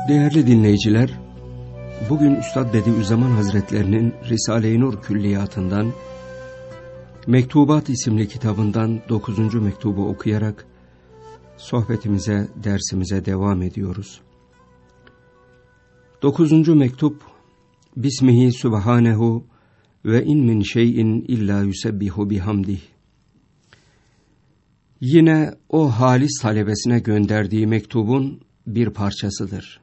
Değerli dinleyiciler, bugün Üstad Bediüzzaman Hazretlerinin Risale-i Nur Külliyatından Mektubat isimli kitabından 9. mektubu okuyarak sohbetimize, dersimize devam ediyoruz. 9. mektup: Bismihi Subhanehu ve in min şeyin illa yusebbihu bihamdih. Yine o halis talebesine gönderdiği mektubun bir parçasıdır.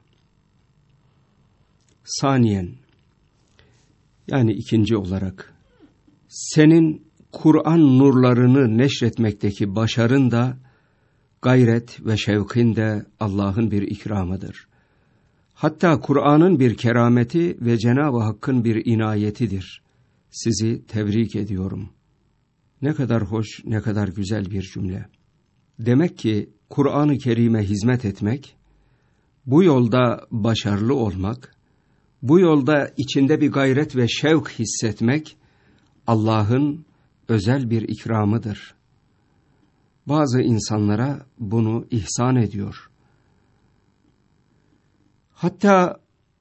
Saniyen, yani ikinci olarak, senin Kur'an nurlarını neşretmekteki başarın da, gayret ve şevkin de Allah'ın bir ikramıdır. Hatta Kur'an'ın bir kerameti ve Cenab-ı Hakk'ın bir inayetidir. Sizi tebrik ediyorum. Ne kadar hoş, ne kadar güzel bir cümle. Demek ki Kur'an-ı Kerim'e hizmet etmek, bu yolda başarılı olmak, bu yolda içinde bir gayret ve şevk hissetmek, Allah'ın özel bir ikramıdır. Bazı insanlara bunu ihsan ediyor. Hatta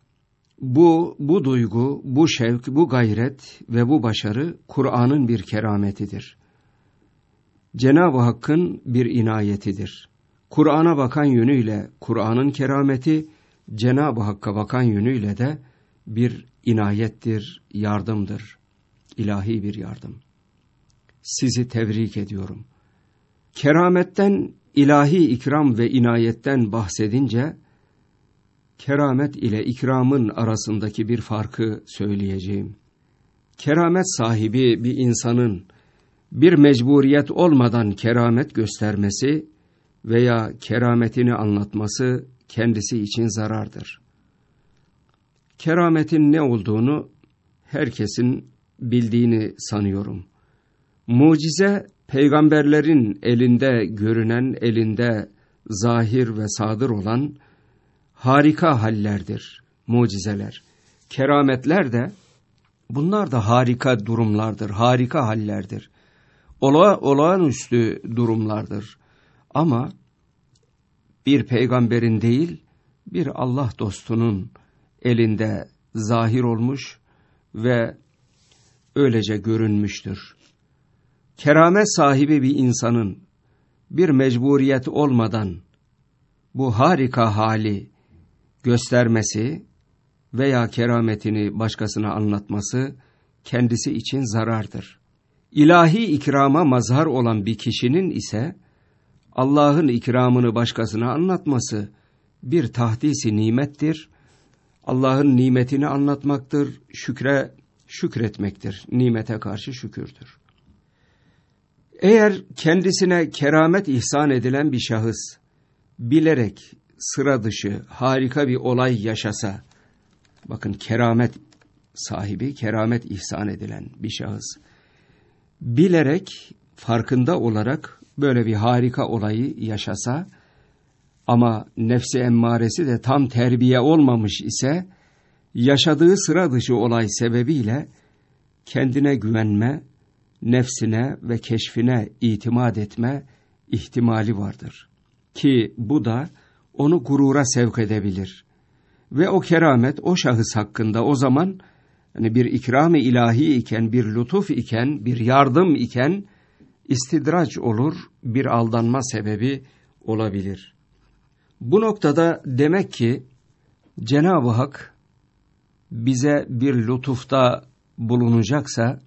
bu duygu, bu şevk, bu gayret ve bu başarı Kur'an'ın bir kerametidir. Cenab-ı Hakk'ın bir inayetidir. Kur'an'a bakan yönüyle Kur'an'ın kerameti, Cenab-ı Hakk'a bakan yönüyle de bir inayettir, yardımdır. İlahi bir yardım. Sizi tebrik ediyorum. Kerametten, ilahi ikram ve inayetten bahsedince, keramet ile ikramın arasındaki bir farkı söyleyeceğim. Keramet sahibi bir insanın bir mecburiyet olmadan keramet göstermesi veya kerametini anlatması kendisi için zarardır. Kerametin ne olduğunu herkesin bildiğini sanıyorum. Mucize, peygamberlerin elinde görünen, elinde zahir ve sadır olan harika hallerdir, mucizeler. Kerametler de, bunlar da harika durumlardır, harika hallerdir. Olağanüstü durumlardır. Ama bir peygamberin değil, bir Allah dostunun elinde zahir olmuş ve öylece görünmüştür. Keramet sahibi bir insanın bir mecburiyet olmadan bu harika hali göstermesi veya kerametini başkasına anlatması kendisi için zarardır. İlahi ikrama mazhar olan bir kişinin ise Allah'ın ikramını başkasına anlatması bir tahdis-i nimettir. Allah'ın nimetini anlatmaktır, şükretmektir. Nimete karşı şükürdür. Eğer kendisine keramet ihsan edilen bir şahıs bilerek sıra dışı harika bir olay yaşasa, bakın keramet sahibi, keramet ihsan edilen bir şahıs bilerek, farkında olarak böyle bir harika olayı yaşasa ama nefsi emmaresi de tam terbiye olmamış ise, yaşadığı sıra dışı olay sebebiyle kendine güvenme, nefsine ve keşfine itimat etme ihtimali vardır. Ki bu da onu gurura sevk edebilir. Ve o keramet o şahıs hakkında o zaman bir ikram-ı ilahi iken, bir lütuf iken, bir yardım iken istidraç olur, bir aldanma sebebi olabilir. Bu noktada demek ki Cenab-ı Hak bize bir lütufta bulunacaksa,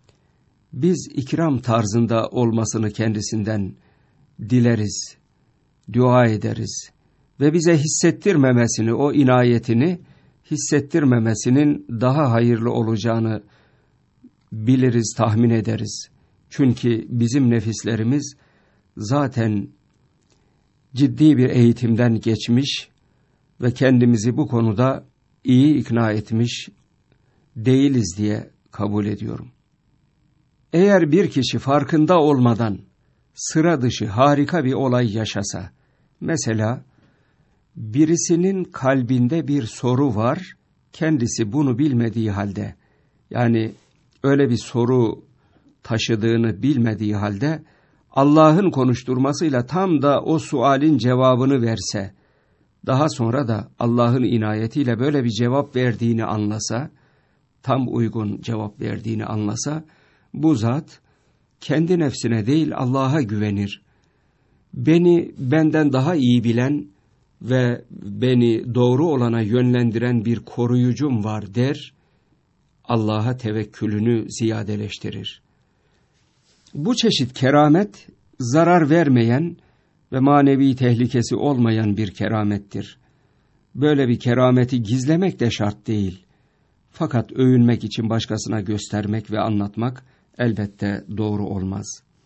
biz ikram tarzında olmasını kendisinden dileriz, dua ederiz ve bize hissettirmemesini, o inayetini hissettirmemesinin daha hayırlı olacağını biliriz, tahmin ederiz. Çünkü bizim nefislerimiz zaten ciddi bir eğitimden geçmiş ve kendimizi bu konuda iyi ikna etmiş değiliz diye kabul ediyorum. Eğer bir kişi farkında olmadan sıra dışı harika bir olay yaşasa, mesela birisinin kalbinde bir soru var, kendisi bunu bilmediği halde, yani öyle bir soru taşıdığını bilmediği halde, Allah'ın konuşturmasıyla tam da o sualin cevabını verse daha sonra da Allah'ın inayetiyle böyle bir cevap verdiğini anlasa, tam uygun cevap verdiğini anlasa, bu zat kendi nefsine değil Allah'a güvenir. Beni benden daha iyi bilen ve beni doğru olana yönlendiren bir koruyucum var der, Allah'a tevekkülünü ziyadeleştirir. Bu çeşit keramet, zarar vermeyen ve manevi tehlikesi olmayan bir keramettir. Böyle bir kerameti gizlemek de şart değil. Fakat övünmek için başkasına göstermek ve anlatmak elbette doğru olmaz.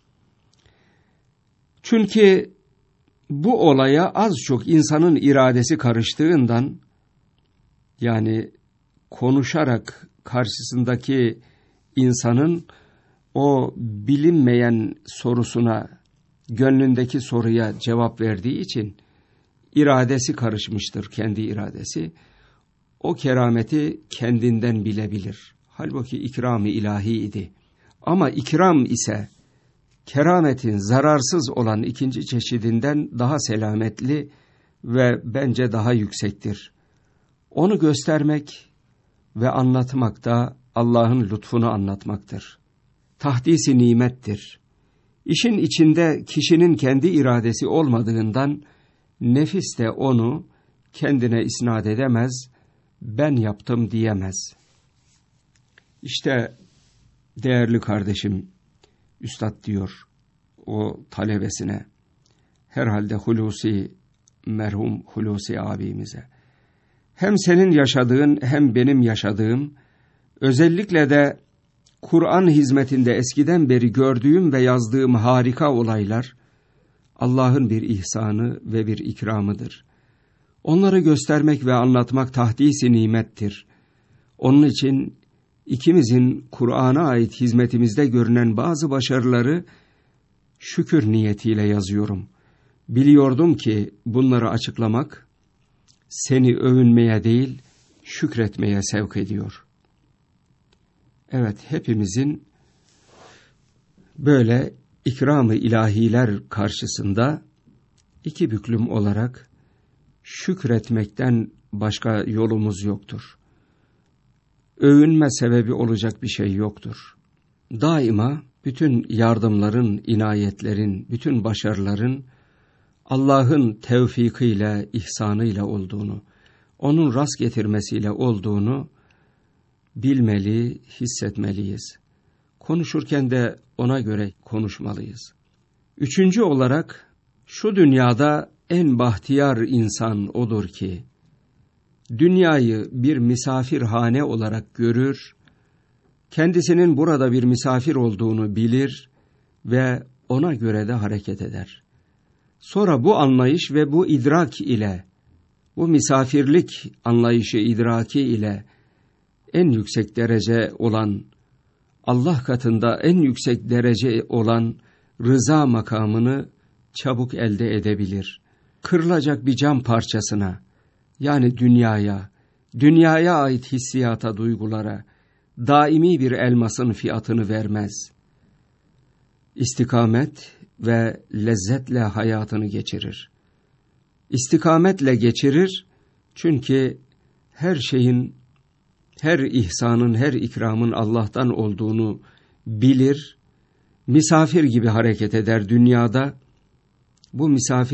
Çünkü bu olaya az çok insanın iradesi karıştığından, yani konuşarak karşısındaki insanın o bilinmeyen sorusuna, gönlündeki soruya cevap verdiği için iradesi karışmıştır, kendi iradesi. O kerameti kendinden bilebilir. Halbuki ikram-ı ilahi idi. Ama ikram ise kerametin zararsız olan ikinci çeşidinden daha selametli ve bence daha yüksektir. Onu göstermek ve anlatmak da Allah'ın lütfunu anlatmaktır. Tahdis-i nimettir. İşin içinde kişinin kendi iradesi olmadığından nefis de onu kendine isnat edemez, ben yaptım diyemez. İşte değerli kardeşim, üstad diyor o talebesine, herhalde merhum Hulusi abimize, hem senin yaşadığın hem benim yaşadığım, özellikle de Kur'an hizmetinde eskiden beri gördüğüm ve yazdığım harika olaylar, Allah'ın bir ihsanı ve bir ikramıdır. Onları göstermek ve anlatmak tahdis-i nimettir. Onun için ikimizin Kur'an'a ait hizmetimizde görünen bazı başarıları şükür niyetiyle yazıyorum. Biliyordum ki bunları açıklamak seni övünmeye değil, şükretmeye sevk ediyor. Evet, hepimizin böyle ikram-ı ilahiler karşısında iki büklüm olarak şükretmekten başka yolumuz yoktur. Övünme sebebi olacak bir şey yoktur. Daima bütün yardımların, inayetlerin, bütün başarıların Allah'ın tevfikiyle, ihsanıyla olduğunu, onun rast getirmesiyle olduğunu bilmeli, hissetmeliyiz. Konuşurken de ona göre konuşmalıyız. Üçüncü olarak, şu dünyada en bahtiyar insan odur ki, dünyayı bir misafirhane olarak görür, kendisinin burada bir misafir olduğunu bilir ve ona göre de hareket eder. Sonra bu anlayış ve bu idrak ile, bu misafirlik anlayışı idraki ile en yüksek derece olan, Allah katında en yüksek derece olan rıza makamını çabuk elde edebilir. Kırılacak bir cam parçasına, yani dünyaya ait hissiyata, duygulara, daimi bir elmasın fiyatını vermez. İstikamet ve lezzetle hayatını geçirir. İstikametle geçirir, çünkü her şeyin, her ihsanın, her ikramın Allah'tan olduğunu bilir, misafir gibi hareket eder dünyada. Bu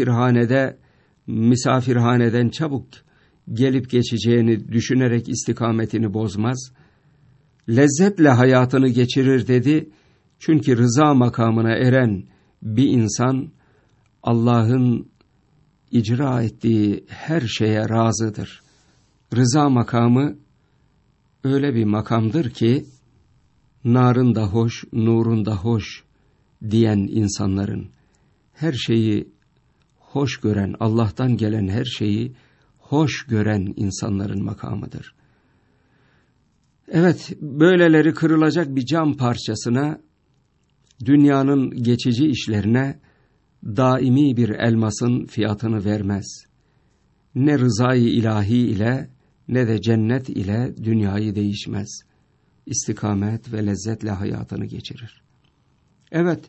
misafirhaneden çabuk gelip geçeceğini düşünerek istikametini bozmaz. Lezzetle hayatını geçirir dedi, çünkü rıza makamına eren bir insan, Allah'ın icra ettiği her şeye razıdır. Rıza makamı öyle bir makamdır ki, narın da hoş, nurun da hoş diyen insanların, her şeyi hoş gören, Allah'tan gelen her şeyi hoş gören insanların makamıdır. Evet, böyleleri kırılacak bir cam parçasına, dünyanın geçici işlerine daimi bir elmasın fiyatını vermez. Ne rızayı ilahi ile ne de cennet ile dünyayı değişmez. İstikamet ve lezzetle hayatını geçirir. Evet,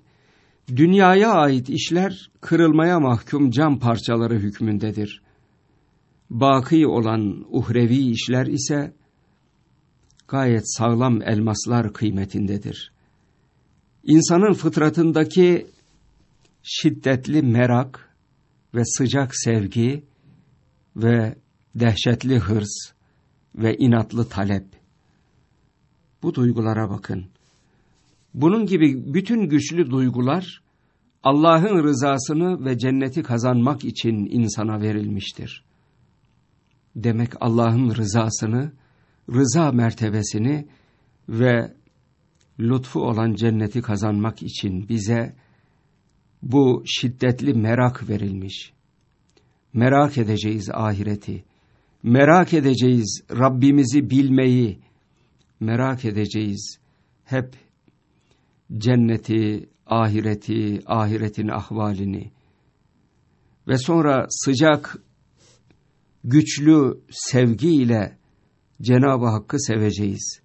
dünyaya ait işler kırılmaya mahkum cam parçaları hükmündedir. baki olan uhrevi işler ise gayet sağlam elmaslar kıymetindedir. İnsanın fıtratındaki şiddetli merak ve sıcak sevgi ve dehşetli hırs ve inatlı talep, bu duygulara bakın. Bunun gibi bütün güçlü duygular Allah'ın rızasını ve cenneti kazanmak için insana verilmiştir. Demek Allah'ın rızasını, rıza mertebesini ve lütfu olan cenneti kazanmak için bize bu şiddetli merak verilmiş. Merak edeceğiz ahireti, merak edeceğiz Rabbimizi bilmeyi, merak edeceğiz hep cenneti, ahireti, ahiretin ahvalini ve sonra sıcak, güçlü sevgiyle Cenab-ı Hakk'ı seveceğiz.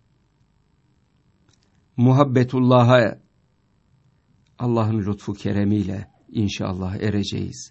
Muhabbetullah'a Allah'ın lütfu keremiyle inşallah ereceğiz.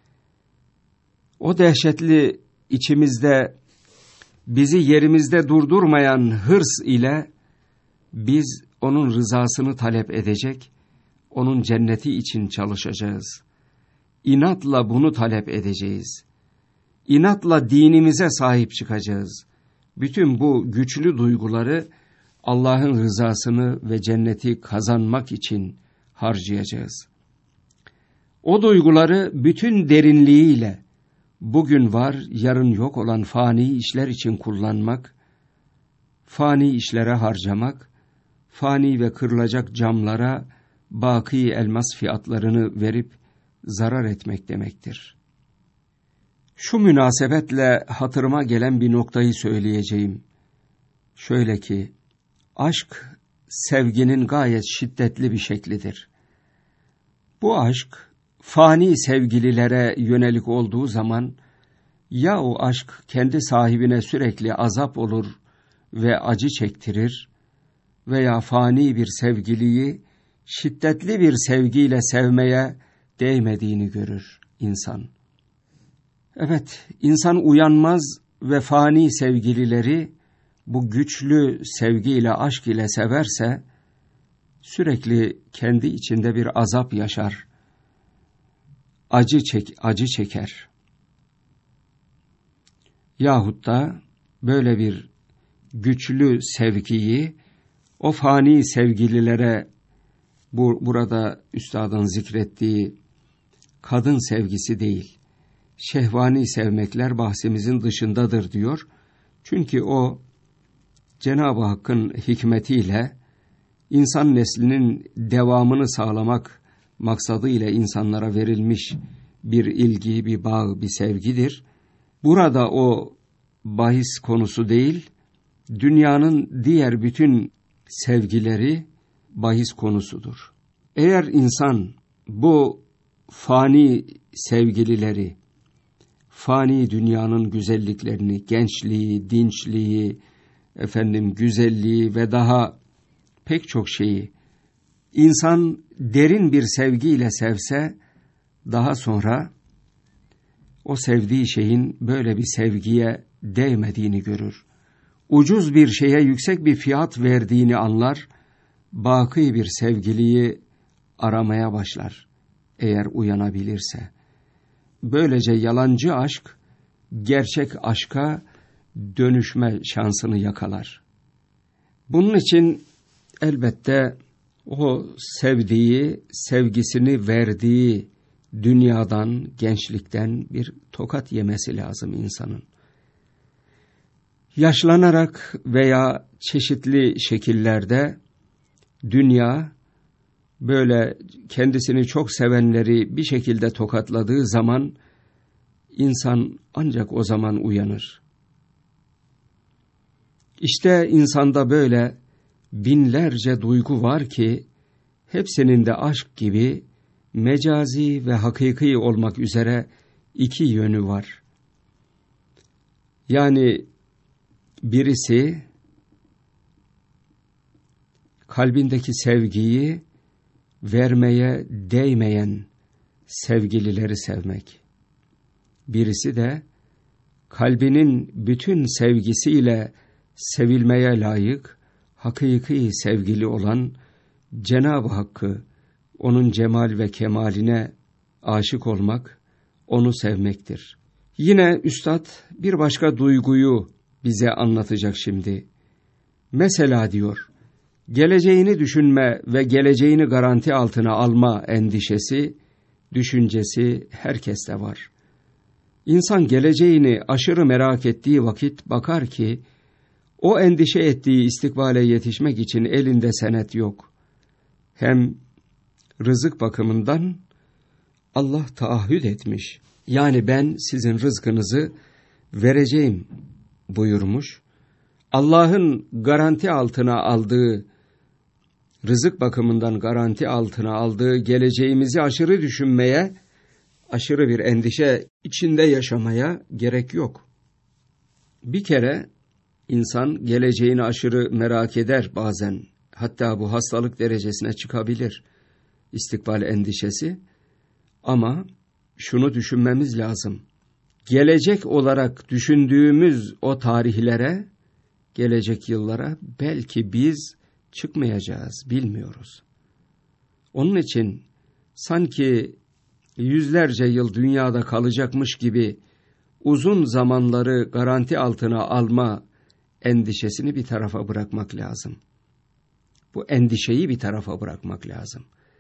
O dehşetli içimizde bizi yerimizde durdurmayan hırs ile biz onun rızasını talep edecek, onun cenneti için çalışacağız. İnatla bunu talep edeceğiz. İnatla dinimize sahip çıkacağız. Bütün bu güçlü duyguları Allah'ın rızasını ve cenneti kazanmak için harcayacağız. O duyguları bütün derinliğiyle bugün var, yarın yok olan fani işler için kullanmak, fani işlere harcamak, fani ve kırılacak camlara baki elmas fiyatlarını verip zarar etmek demektir. Şu münasebetle hatırıma gelen bir noktayı söyleyeceğim. Şöyle ki, aşk sevginin gayet şiddetli bir şeklidir. Bu aşk fani sevgililere yönelik olduğu zaman ya o aşk kendi sahibine sürekli azap olur ve acı çektirir veya fani bir sevgiliyi şiddetli bir sevgiyle sevmeye değmediğini görür insan. Evet, insan uyanmaz ve fani sevgilileri bu güçlü sevgiyle, aşk ile severse sürekli kendi içinde bir azap yaşar, acı çeker. Yahut da böyle bir güçlü sevgiyi o fani sevgililere, burada üstadın zikrettiği kadın sevgisi değil, şehvani sevmekler bahsimizin dışındadır diyor. Çünkü o Cenab-ı Hakk'ın hikmetiyle insan neslinin devamını sağlamak maksadıyla insanlara verilmiş bir ilgi, bir bağ, bir sevgidir. Burada o bahis konusu değil, dünyanın diğer bütün sevgileri bahis konusudur. Eğer insan bu fani sevgilileri, fani dünyanın güzelliklerini, gençliği, dinçliği, güzelliği ve daha pek çok şeyi insan derin bir sevgiyle sevse, daha sonra o sevdiği şeyin böyle bir sevgiye değmediğini görür. Ucuz bir şeye yüksek bir fiyat verdiğini anlar, baki bir sevgiliyi aramaya başlar eğer uyanabilirse. Böylece yalancı aşk gerçek aşka dönüşme şansını yakalar. Bunun için elbette o sevdiği, sevgisini verdiği dünyadan, gençlikten bir tokat yemesi lazım insanın. Yaşlanarak veya çeşitli şekillerde dünya böyle kendisini çok sevenleri bir şekilde tokatladığı zaman insan ancak o zaman uyanır. İşte insanda böyle binlerce duygu var ki hepsinin de aşk gibi mecazi ve hakiki olmak üzere iki yönü var. Yani birisi kalbindeki sevgiyi vermeye değmeyen sevgilileri sevmek. Birisi de kalbinin bütün sevgisiyle sevilmeye layık, hakiki sevgili olan Cenab-ı Hakk'ı, onun cemal ve kemaline aşık olmak, onu sevmektir. Yine Üstad bir başka duyguyu bize anlatacak şimdi. Mesela diyor, geleceğini düşünme ve geleceğini garanti altına alma endişesi, düşüncesi herkeste var. İnsan geleceğini aşırı merak ettiği vakit bakar ki, o endişe ettiği istikbale yetişmek için elinde senet yok. Hem rızık bakımından Allah taahhüt etmiş. Yani ben sizin rızkınızı vereceğim buyurmuş. Allah'ın garanti altına aldığı, rızık bakımından garanti altına aldığı geleceğimizi aşırı düşünmeye, aşırı bir endişe içinde yaşamaya gerek yok. Bir kere insan geleceğini aşırı merak eder bazen. Hatta bu hastalık derecesine çıkabilir istikbal endişesi. Ama şunu düşünmemiz lazım. Gelecek olarak düşündüğümüz o tarihlere, gelecek yıllara belki biz çıkmayacağız, bilmiyoruz. Onun için sanki yüzlerce yıl dünyada kalacakmış gibi uzun zamanları garanti altına alma endişesini bir tarafa bırakmak lazım. Bu endişeyi bir tarafa bırakmak lazım.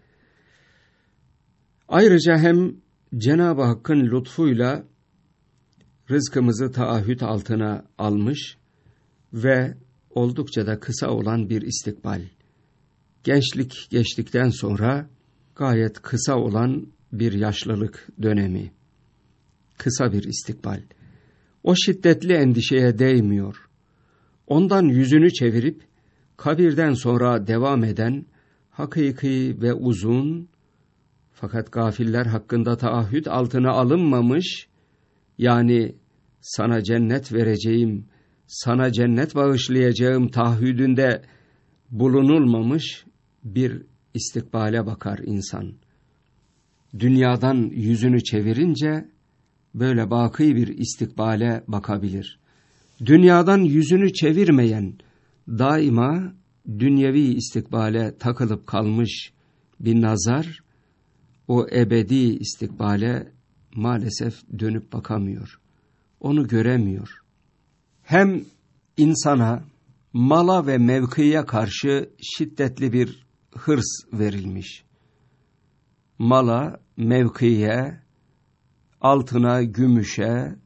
Ayrıca hem Cenab-ı Hakk'ın lütfuyla rızkımızı taahhüt altına almış ve oldukça da kısa olan bir istikbal. Gençlik geçtikten sonra gayet kısa olan bir yaşlılık dönemi. Kısa bir istikbal. O şiddetli endişeye değmiyor. Ondan yüzünü çevirip kabirden sonra devam eden hakiki ve uzun, fakat gafiller hakkında taahhüt altına alınmamış, yani sana cennet vereceğim, sana cennet bağışlayacağım taahhüdünde bulunulmamış bir istikbale bakar insan. Dünyadan yüzünü çevirince böyle baki bir istikbale bakabilir. Dünyadan yüzünü çevirmeyen, daima dünyevi istikbale takılıp kalmış bir nazar, o ebedi istikbale maalesef dönüp bakamıyor. Onu göremiyor. Hem insana, mala ve mevkiye karşı şiddetli bir hırs verilmiş. Mala, mevkiye, altına, gümüşe,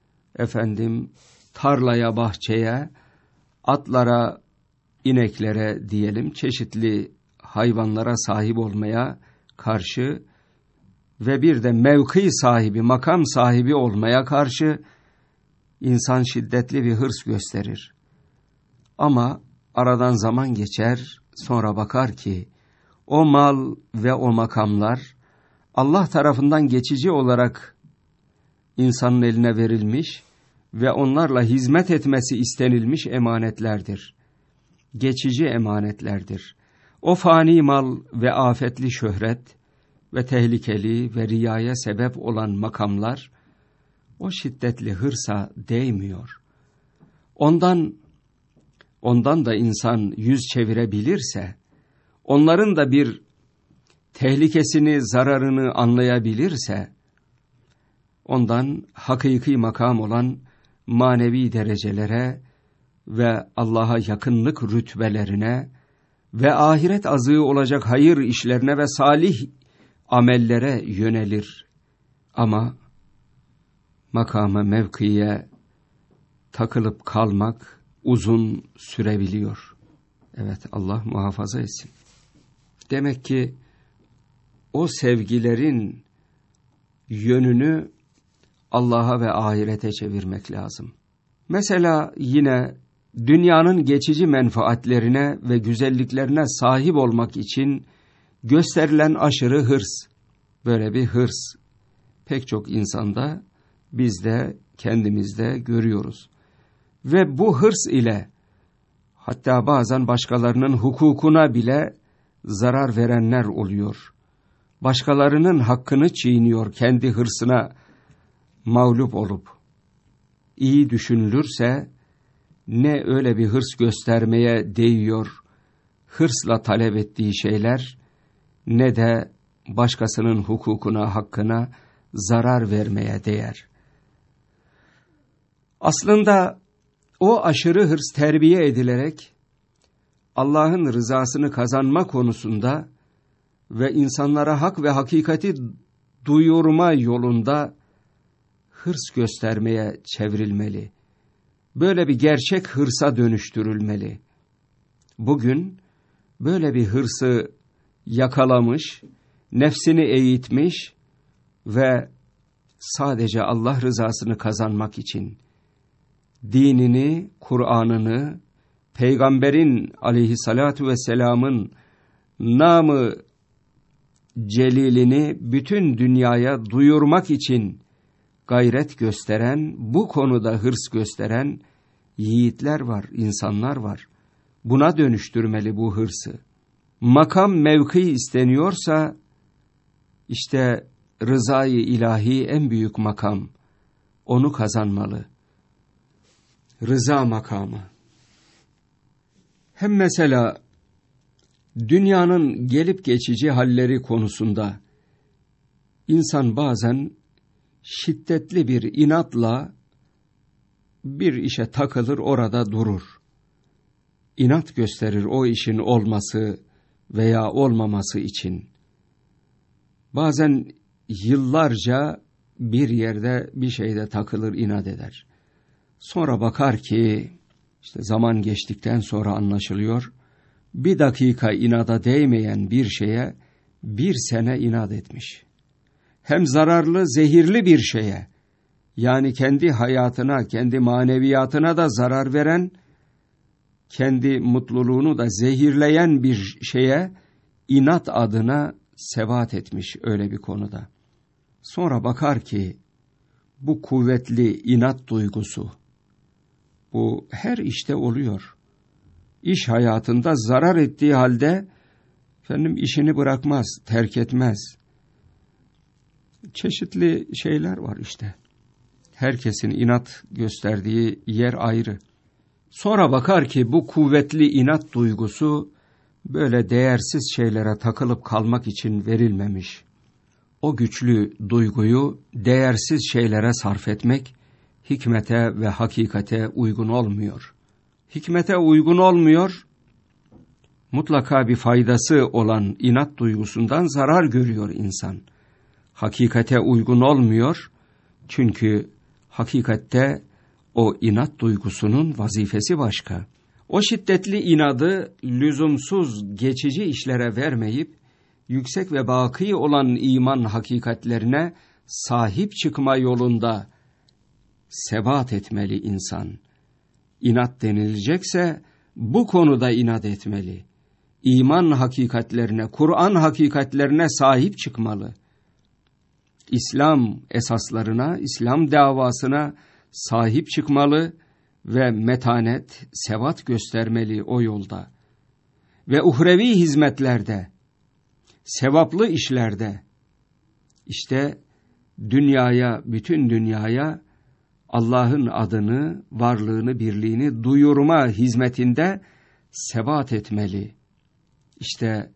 tarlaya, bahçeye, atlara, ineklere diyelim, çeşitli hayvanlara sahip olmaya karşı ve bir de mevki sahibi, makam sahibi olmaya karşı insan şiddetli bir hırs gösterir. Ama aradan zaman geçer, sonra bakar ki o mal ve o makamlar Allah tarafından geçici olarak insanın eline verilmiş ve onlarla hizmet etmesi istenilmiş emanetlerdir. Geçici emanetlerdir. O fani mal ve afetli şöhret ve tehlikeli ve riyaya sebep olan makamlar o şiddetli hırsa değmiyor. Ondan da insan yüz çevirebilirse, onların da bir tehlikesini, zararını anlayabilirse, ondan hakiki makam olan manevi derecelere ve Allah'a yakınlık rütbelerine ve ahiret azığı olacak hayır işlerine ve salih amellere yönelir. Ama makama, mevkiye takılıp kalmak uzun sürebiliyor. Evet, Allah muhafaza etsin. Demek ki o sevgilerin yönünü Allah'a ve ahirete çevirmek lazım. Mesela yine dünyanın geçici menfaatlerine ve güzelliklerine sahip olmak için gösterilen aşırı hırs, böyle bir hırs pek çok insanda, biz de kendimizde görüyoruz. Ve bu hırs ile hatta bazen başkalarının hukukuna bile zarar verenler oluyor. Başkalarının hakkını çiğniyor kendi hırsına mağlup olup. iyi düşünülürse ne öyle bir hırs göstermeye değiyor, hırsla talep ettiği şeyler, ne de başkasının hukukuna, hakkına zarar vermeye değer. Aslında o aşırı hırs terbiye edilerek Allah'ın rızasını kazanma konusunda ve insanlara hak ve hakikati duyurma yolunda hırs göstermeye çevrilmeli. Böyle bir gerçek hırsa dönüştürülmeli. Bugün böyle bir hırsı yakalamış, nefsini eğitmiş ve sadece Allah rızasını kazanmak için dinini, Kur'an'ını, Peygamberin aleyhissalatu vesselamın namı celilini bütün dünyaya duyurmak için gayret gösteren, bu konuda hırs gösteren yiğitler var, insanlar var. Buna dönüştürmeli bu hırsı. Makam mevki isteniyorsa, işte rızayı ilahi en büyük makam, onu kazanmalı. Rıza makamı. Hem mesela dünyanın gelip geçici halleri konusunda insan bazen şiddetli bir inatla bir işe takılır, orada durur. İnat gösterir o işin olması veya olmaması için. Bazen yıllarca bir yerde bir şeyde takılır, inat eder. Sonra bakar ki işte zaman geçtikten sonra anlaşılıyor, bir dakika inada değmeyen bir şeye 1 sene inat etmiş. Hem zararlı, zehirli bir şeye, yani kendi hayatına, kendi maneviyatına da zarar veren, kendi mutluluğunu da zehirleyen bir şeye inat adına sebat etmiş öyle bir konuda. Sonra bakar ki bu kuvvetli inat duygusu, bu her işte oluyor. İş hayatında zarar ettiği halde işini bırakmaz, terk etmez. Çeşitli şeyler var işte. Herkesin inat gösterdiği yer ayrı. Sonra bakar ki bu kuvvetli inat duygusu böyle değersiz şeylere takılıp kalmak için verilmemiş. O güçlü duyguyu değersiz şeylere sarf etmek hikmete ve hakikate uygun olmuyor. Hikmete uygun olmuyor, mutlaka bir faydası olan inat duygusundan zarar görüyor insan. Hakikate uygun olmuyor, çünkü hakikatte o inat duygusunun vazifesi başka. O şiddetli inadı lüzumsuz geçici işlere vermeyip, yüksek ve baki olan iman hakikatlerine sahip çıkma yolunda sebat etmeli insan. İnat denilecekse bu konuda inat etmeli. İman hakikatlerine, Kur'an hakikatlerine sahip çıkmalı. İslam esaslarına, İslam davasına sahip çıkmalı ve metanet, sebat göstermeli o yolda. Ve uhrevi hizmetlerde, sevaplı işlerde, işte dünyaya, bütün dünyaya Allah'ın adını, varlığını, birliğini duyurma hizmetinde sebat etmeli. İşte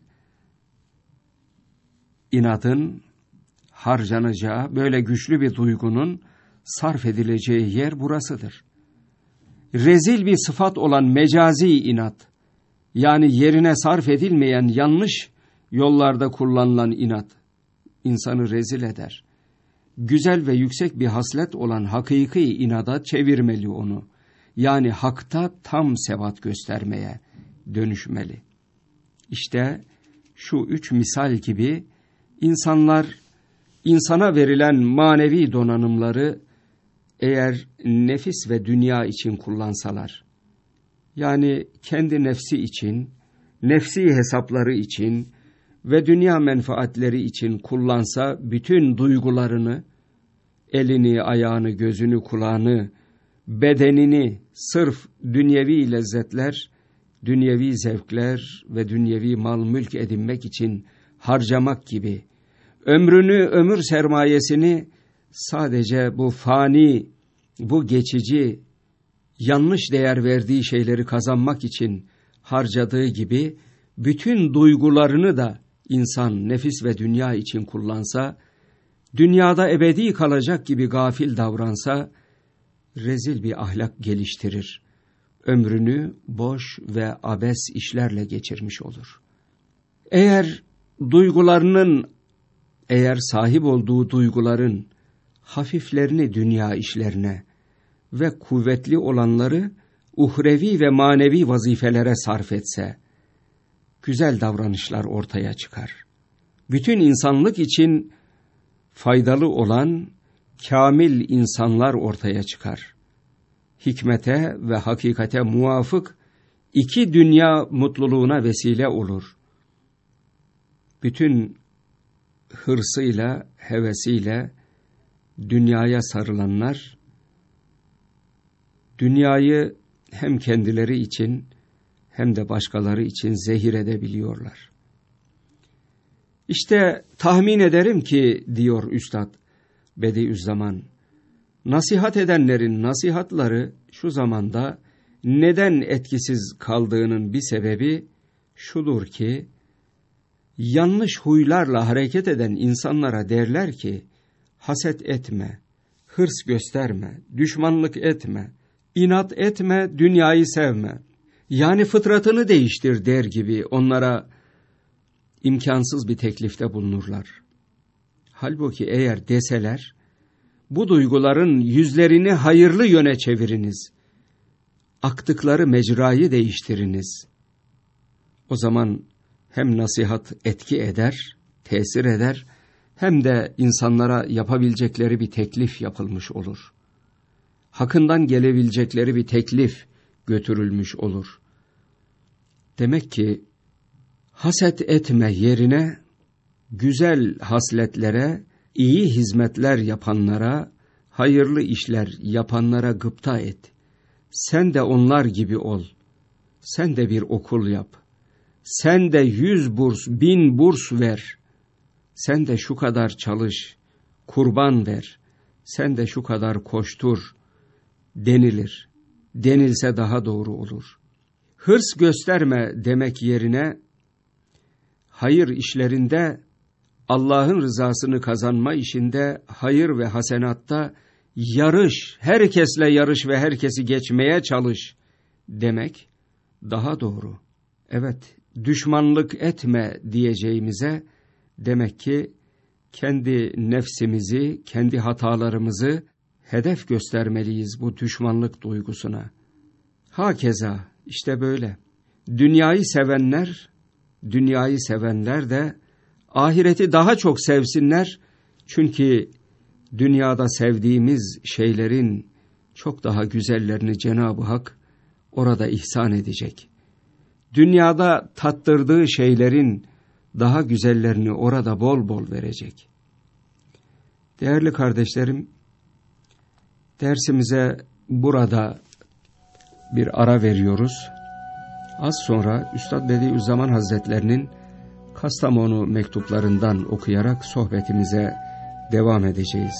inadın harcanacağı, böyle güçlü bir duygunun sarf edileceği yer burasıdır. Rezil bir sıfat olan mecazi inat, yani yerine sarf edilmeyen yanlış yollarda kullanılan inat, insanı rezil eder. Güzel ve yüksek bir haslet olan hakiki inada çevirmeli onu. Yani hakta tam sebat göstermeye dönüşmeli. İşte şu 3 misal gibi insanlar, insana verilen manevi donanımları eğer nefis ve dünya için kullansalar, yani kendi nefsi için, nefsi hesapları için ve dünya menfaatleri için kullansa bütün duygularını, elini, ayağını, gözünü, kulağını, bedenini sırf dünyevi lezzetler, dünyevi zevkler ve dünyevi mal mülk edinmek için harcamak gibi, ömrünü, ömür sermayesini sadece bu fani bu geçici, yanlış değer verdiği şeyleri kazanmak için harcadığı gibi, bütün duygularını da insan nefis ve dünya için kullansa, dünyada ebedi kalacak gibi gafil davransa, rezil bir ahlak geliştirir. Ömrünü boş ve abes işlerle geçirmiş olur. Eğer sahip olduğu duyguların hafiflerini dünya işlerine ve kuvvetli olanları uhrevi ve manevi vazifelere sarf etse, güzel davranışlar ortaya çıkar. Bütün insanlık için faydalı olan kamil insanlar ortaya çıkar. Hikmete ve hakikate muvafık iki dünya mutluluğuna vesile olur. Bütün hırsıyla, hevesiyle dünyaya sarılanlar, dünyayı hem kendileri için hem de başkaları için zehir edebiliyorlar. İşte tahmin ederim ki, diyor Üstad Bediüzzaman, nasihat edenlerin nasihatları şu zamanda neden etkisiz kaldığının bir sebebi şudur ki, yanlış huylarla hareket eden insanlara derler ki, haset etme, hırs gösterme, düşmanlık etme, inat etme, dünyayı sevme. Yani fıtratını değiştir der gibi onlara imkansız bir teklifte bulunurlar. Halbuki eğer deseler, bu duyguların yüzlerini hayırlı yöne çeviriniz, aktıkları mecrayı değiştiriniz, o zaman hem nasihat etki eder, tesir eder, hem de insanlara yapabilecekleri bir teklif yapılmış olur. Hakkından gelebilecekleri bir teklif götürülmüş olur. Demek ki haset etme yerine güzel hasletlere, iyi hizmetler yapanlara, hayırlı işler yapanlara gıpta et. Sen de onlar gibi ol. Sen de bir okul yap. Sen de 100 burs, 1000 burs ver. Sen de şu kadar çalış, kurban ver. Sen de şu kadar koştur denilir. Denilse daha doğru olur. Hırs gösterme demek yerine, hayır işlerinde, Allah'ın rızasını kazanma işinde, hayır ve hasenatta yarış, herkesle yarış ve herkesi geçmeye çalış demek daha doğru. Evet, düşmanlık etme diyeceğimize, demek ki kendi nefsimizi, kendi hatalarımızı hedef göstermeliyiz bu düşmanlık duygusuna. Hakeza işte böyle. Dünyayı sevenler de ahireti daha çok sevsinler. Çünkü dünyada sevdiğimiz şeylerin çok daha güzellerini Cenab-ı Hak orada ihsan edecek. Dünyada tattırdığı şeylerin daha güzellerini orada bol bol verecek. Değerli kardeşlerim, dersimize burada bir ara veriyoruz. Az sonra Üstad Bediüzzaman Hazretlerinin Kastamonu mektuplarından okuyarak sohbetimize devam edeceğiz.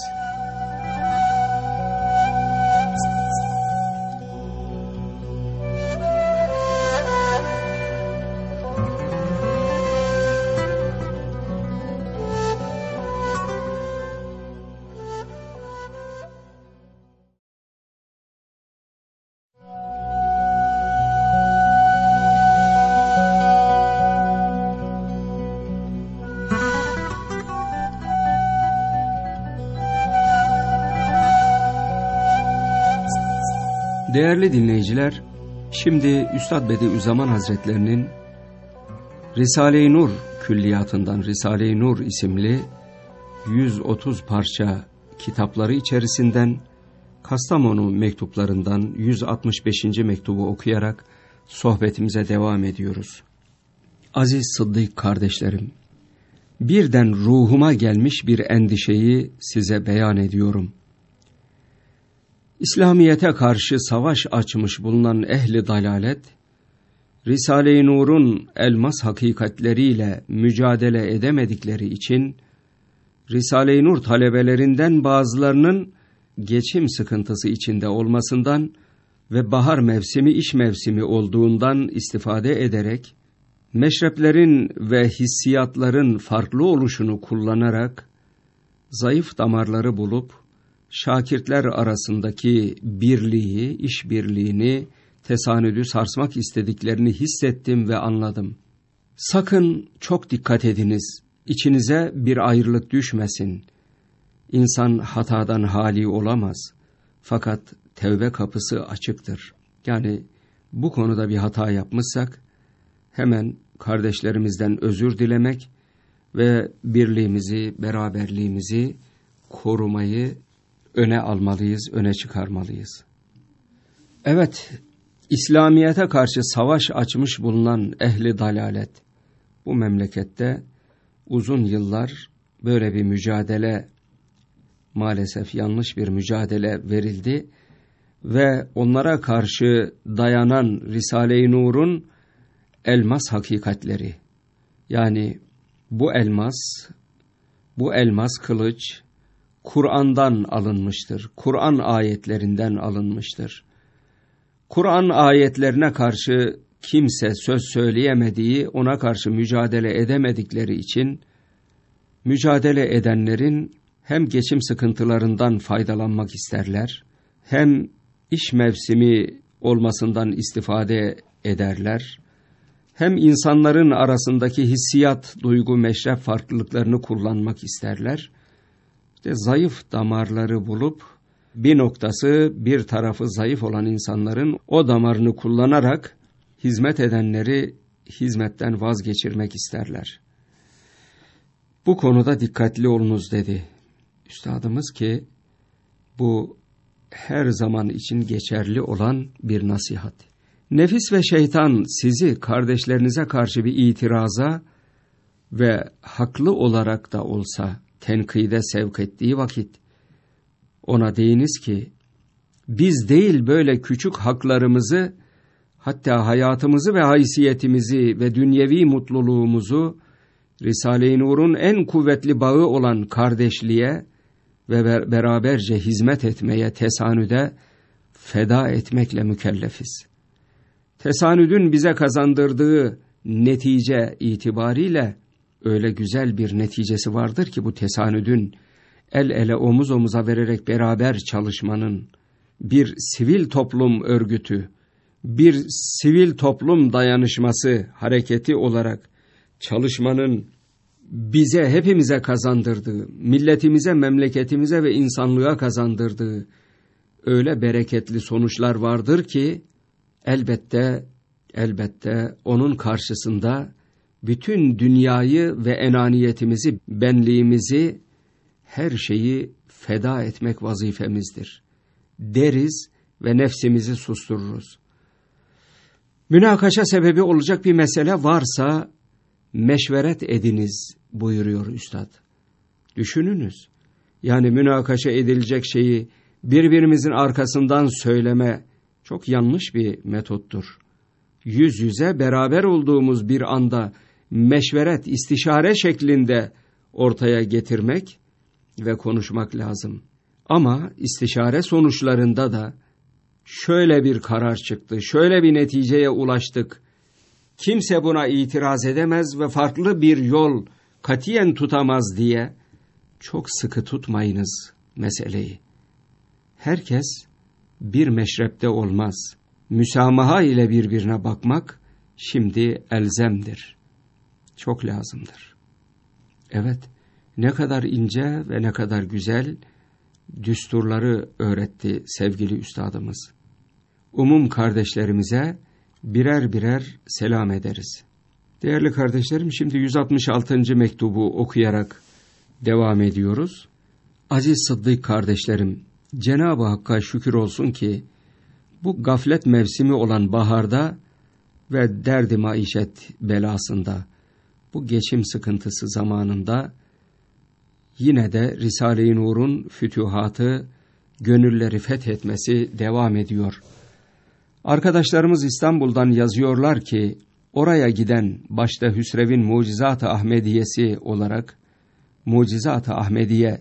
Değerli dinleyiciler, şimdi Üstad Bediüzzaman Hazretlerinin Risale-i Nur külliyatından Risale-i Nur isimli 130 parça kitapları içerisinden Kastamonu mektuplarından 165. mektubu okuyarak sohbetimize devam ediyoruz. Aziz Sıddık kardeşlerim, birden ruhuma gelmiş bir endişeyi size beyan ediyorum. İslamiyete karşı savaş açmış bulunan ehli dalalet, Risale-i Nur'un elmas hakikatleriyle mücadele edemedikleri için, Risale-i Nur talebelerinden bazılarının geçim sıkıntısı içinde olmasından ve bahar mevsimi iş mevsimi olduğundan istifade ederek, meşreplerin ve hissiyatların farklı oluşunu kullanarak, zayıf damarları bulup, şakirtler arasındaki birliği, işbirliğini, tesanüdü sarsmak istediklerini hissettim ve anladım. Sakın çok dikkat ediniz, içinize bir ayrılık düşmesin. İnsan hatadan hali olamaz. Fakat tevbe kapısı açıktır. Yani bu konuda bir hata yapmışsak, hemen kardeşlerimizden özür dilemek ve birliğimizi, beraberliğimizi korumayı öne almalıyız, öne çıkarmalıyız. Evet, İslamiyet'e karşı savaş açmış bulunan ehli dalalet, bu memlekette uzun yıllar böyle bir mücadele, maalesef yanlış bir mücadele verildi ve onlara karşı dayanan Risale-i Nur'un elmas hakikatleri, yani bu elmas kılıç Kur'an'dan alınmıştır, Kur'an ayetlerinden alınmıştır. Kur'an ayetlerine karşı kimse söz söyleyemediği, ona karşı mücadele edemedikleri için, mücadele edenlerin hem geçim sıkıntılarından faydalanmak isterler, hem iş mevsimi olmasından istifade ederler, hem insanların arasındaki hissiyat, duygu, meşrep farklılıklarını kullanmak isterler. İşte zayıf damarları bulup, bir noktası, bir tarafı zayıf olan insanların o damarını kullanarak hizmet edenleri hizmetten vazgeçirmek isterler. Bu konuda dikkatli olunuz dedi üstadımız ki, bu her zaman için geçerli olan bir nasihat. Nefis ve şeytan sizi kardeşlerinize karşı bir itiraza ve haklı olarak da olsa tenkide sevk ettiği vakit, ona deyiniz ki, biz değil böyle küçük haklarımızı, hatta hayatımızı ve haysiyetimizi ve dünyevi mutluluğumuzu, Risale-i Nur'un en kuvvetli bağı olan kardeşliğe ve beraberce hizmet etmeye, tesanüde feda etmekle mükellefiz. Tesanüdün bize kazandırdığı netice itibariyle öyle güzel bir neticesi vardır ki bu tesanüdün, el ele omuz omuza vererek beraber çalışmanın, bir sivil toplum örgütü, bir sivil toplum dayanışması hareketi olarak çalışmanın bize, hepimize kazandırdığı, milletimize, memleketimize ve insanlığa kazandırdığı öyle bereketli sonuçlar vardır ki, elbette onun karşısında bütün dünyayı ve enaniyetimizi, benliğimizi, her şeyi feda etmek vazifemizdir deriz ve nefsimizi sustururuz. Münakaşa sebebi olacak bir mesele varsa meşveret ediniz buyuruyor üstad. Düşününüz. Yani münakaşa edilecek şeyi birbirimizin arkasından söyleme çok yanlış bir metottur. Yüz yüze beraber olduğumuz bir anda meşveret, istişare şeklinde ortaya getirmek ve konuşmak lazım. Ama istişare sonuçlarında da şöyle bir karar çıktı, şöyle bir neticeye ulaştık, kimse buna itiraz edemez ve farklı bir yol katiyen tutamaz diye çok sıkı tutmayınız meseleyi. Herkes bir meşrepte olmaz. Müsamaha ile birbirine bakmak şimdi elzemdir. Çok lazımdır. Evet, ne kadar ince ve ne kadar güzel düsturları öğretti sevgili üstadımız. Umum kardeşlerimize birer birer selam ederiz. Değerli kardeşlerim, şimdi 166. mektubu okuyarak devam ediyoruz. Aziz Sıddık kardeşlerim, Cenab-ı Hakk'a şükür olsun ki bu gaflet mevsimi olan baharda ve derdi maişet belasında, bu geçim sıkıntısı zamanında yine de Risale-i Nur'un fütühatı, gönülleri fethetmesi devam ediyor. Arkadaşlarımız İstanbul'dan yazıyorlar ki, oraya giden başta Hüsrev'in Mucizat-ı Ahmediyesi olarak, Mucizat-ı Ahmediye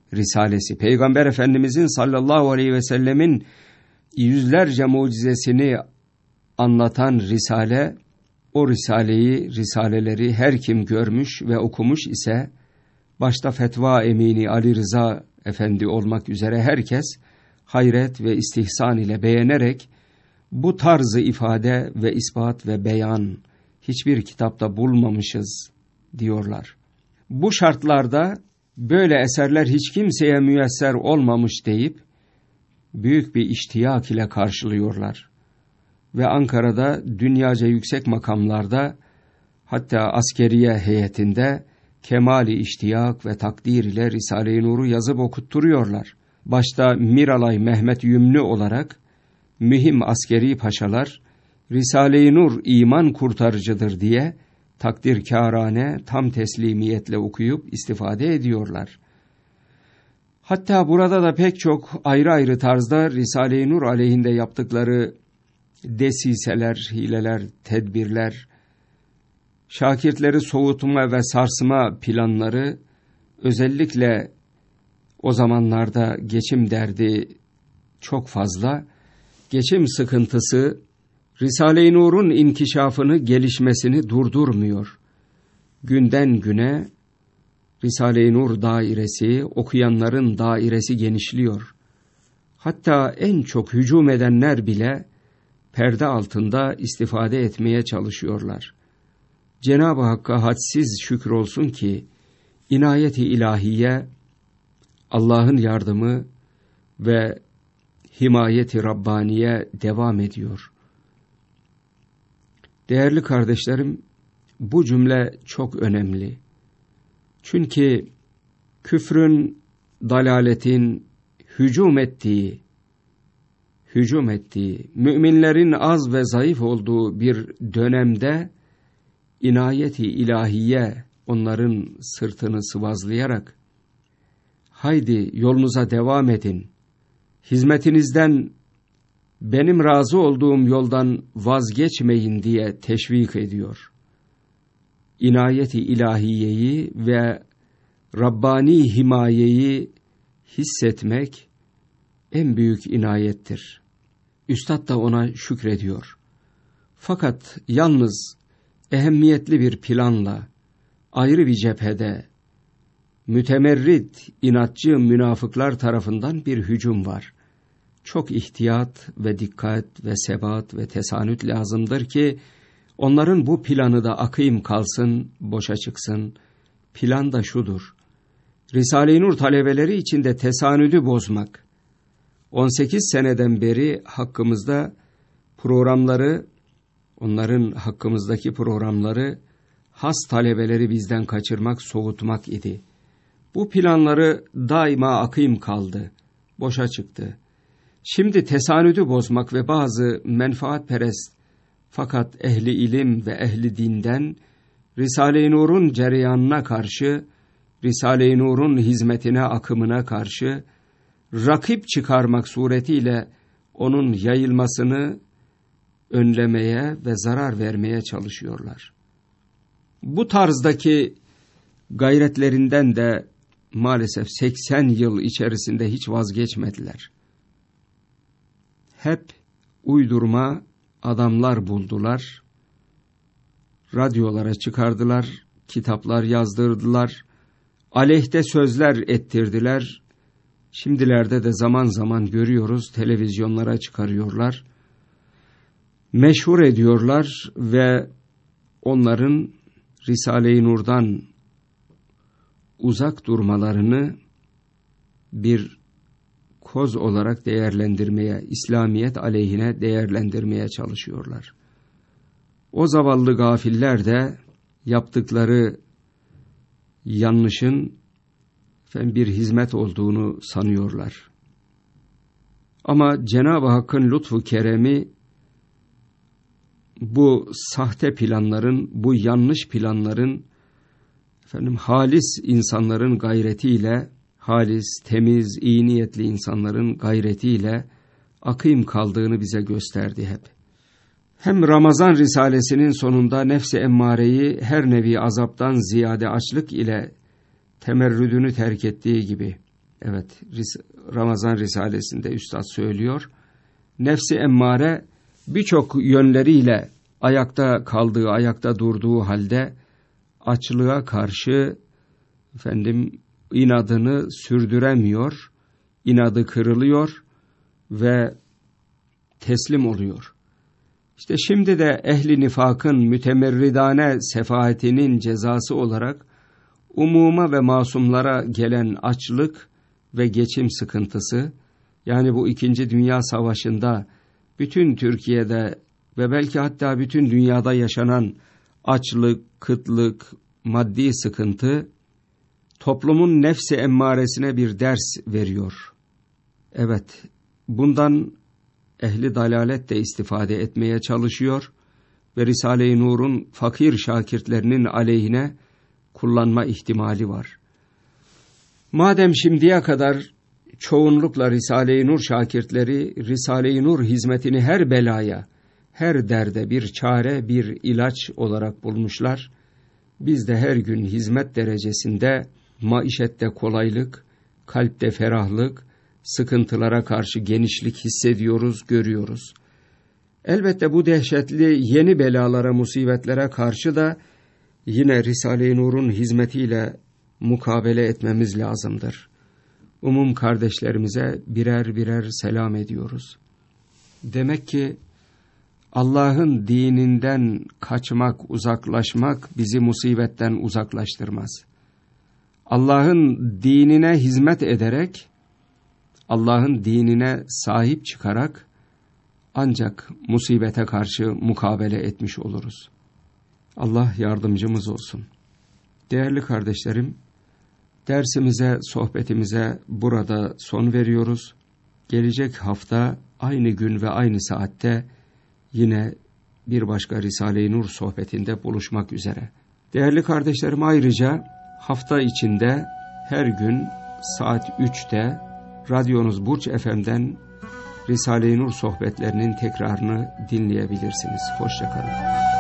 Risalesi, Peygamber Efendimizin sallallahu aleyhi ve sellemin yüzlerce mucizesini anlatan Risale, o Risaleleri her kim görmüş ve okumuş ise, başta fetva emini Ali Rıza Efendi olmak üzere herkes, hayret ve istihsan ile beğenerek, bu tarzı ifade ve ispat ve beyan hiçbir kitapta bulmamışız diyorlar. Bu şartlarda böyle eserler hiç kimseye müyesser olmamış deyip, büyük bir iştiyak ile karşılıyorlar. Ve Ankara'da dünyaca yüksek makamlarda, hatta askeriye heyetinde kemali iştiyak ve takdir ile Risale-i Nur'u yazıp okutturuyorlar. Başta Miralay Mehmet Yümlü olarak mühim askeri paşalar, Risale-i Nur iman kurtarıcıdır diye takdirkârane, tam teslimiyetle okuyup istifade ediyorlar. Hatta burada da pek çok ayrı ayrı tarzda Risale-i Nur aleyhinde yaptıkları desiseler, hileler, tedbirler, şakirtleri soğutma ve sarsma planları, özellikle o zamanlarda geçim derdi çok fazla, geçim sıkıntısı Risale-i Nur'un inkişafını, gelişmesini durdurmuyor. Günden güne Risale-i Nur dairesi, okuyanların dairesi genişliyor. Hatta en çok hücum edenler bile perde altında istifade etmeye çalışıyorlar. Cenab-ı Hakk'a hadsiz şükür olsun ki, inayeti ilahiye, Allah'ın yardımı ve himayeti Rabbaniye devam ediyor. Değerli kardeşlerim, bu cümle çok önemli. Çünkü küfrün, dalaletin hücum ettiği, müminlerin az ve zayıf olduğu bir dönemde, inayeti ilahiye onların sırtını sıvazlayarak, haydi yolunuza devam edin, hizmetinizden, benim razı olduğum yoldan vazgeçmeyin diye teşvik ediyor. İnayeti ilahiyeyi ve Rabbani himayeyi hissetmek en büyük inayettir. Üstad da ona şükrediyor. Fakat yalnız ehemmiyetli bir planla, ayrı bir cephede, mütemerrit, inatçı münafıklar tarafından bir hücum var. Çok ihtiyat ve dikkat ve sebat ve tesanüt lazımdır ki, onların bu planı da akayım kalsın, boşa çıksın. Plan da şudur: Risale-i Nur talebeleri içinde tesanüdü bozmak. 18 seneden beri hakkımızda programları, onların hakkımızdaki programları, has talebeleri bizden kaçırmak, soğutmak idi. Bu planları daima akayım kaldı, boşa çıktı. Şimdi tesanüdü bozmak ve bazı menfaatperest fakat ehli ilim ve ehli dinden Risale-i Nur'un cereyanına karşı, Risale-i Nur'un hizmetine, akımına karşı rakip çıkarmak suretiyle onun yayılmasını önlemeye ve zarar vermeye çalışıyorlar. Bu tarzdaki gayretlerinden de maalesef 80 yıl içerisinde hiç vazgeçmediler. Hep uydurma adamlar buldular, radyolara çıkardılar, kitaplar yazdırdılar, aleyhte sözler ettirdiler. Şimdilerde de zaman zaman görüyoruz, televizyonlara çıkarıyorlar, meşhur ediyorlar ve onların Risale-i Nur'dan uzak durmalarını bir koz olarak değerlendirmeye, İslamiyet aleyhine değerlendirmeye çalışıyorlar. O zavallı gafiller de yaptıkları yanlışın bir hizmet olduğunu sanıyorlar. Ama Cenab-ı Hakk'ın lütfu keremi bu sahte planların, bu yanlış planların halis insanların gayretiyle, halis, temiz, iyi niyetli insanların gayretiyle akım kaldığını bize gösterdi hep. Hem Ramazan Risalesinin sonunda nefs-i emmareyi her nevi azaptan ziyade açlık ile temerrüdünü terk ettiği gibi, Evet, Ramazan Risalesi'nde Üstad söylüyor. Nefsi emmare birçok yönleriyle ayakta kaldığı, ayakta durduğu halde açlığa karşı inadını sürdüremiyor, inadı kırılıyor ve teslim oluyor. İşte şimdi de ehli nifakın mütemerridane sefahetinin cezası olarak umuma ve masumlara gelen açlık ve geçim sıkıntısı, yani bu 2. Dünya Savaşı'nda bütün Türkiye'de ve belki hatta bütün dünyada yaşanan açlık, kıtlık, maddi sıkıntı toplumun nefsi emmaresine bir ders veriyor. Evet, bundan ehli dalalet de istifade etmeye çalışıyor ve Risale-i Nur'un fakir şakirtlerinin aleyhine kullanma ihtimali var. Madem şimdiye kadar çoğunlukla Risale-i Nur şakirtleri Risale-i Nur hizmetini her belaya, her derde bir çare, bir ilaç olarak bulmuşlar, biz de her gün hizmet derecesinde maişette kolaylık, kalpte ferahlık, sıkıntılara karşı genişlik hissediyoruz, görüyoruz. Elbette bu dehşetli yeni belalara, musibetlere karşı da yine Risale-i Nur'un hizmetiyle mukabele etmemiz lazımdır. Umum kardeşlerimize birer birer selam ediyoruz. Demek ki Allah'ın dininden kaçmak, uzaklaşmak bizi musibetten uzaklaştırmaz. Allah'ın dinine hizmet ederek, Allah'ın dinine sahip çıkarak ancak musibete karşı mukabele etmiş oluruz. Allah yardımcımız olsun. Değerli kardeşlerim, dersimize, sohbetimize burada son veriyoruz. Gelecek hafta aynı gün ve aynı saatte yine bir başka Risale-i Nur sohbetinde buluşmak üzere. Değerli kardeşlerim, ayrıca hafta içinde her gün saat 3'te radyonuz Burç FM'den Risale-i Nur sohbetlerinin tekrarını dinleyebilirsiniz. Hoşça kalın.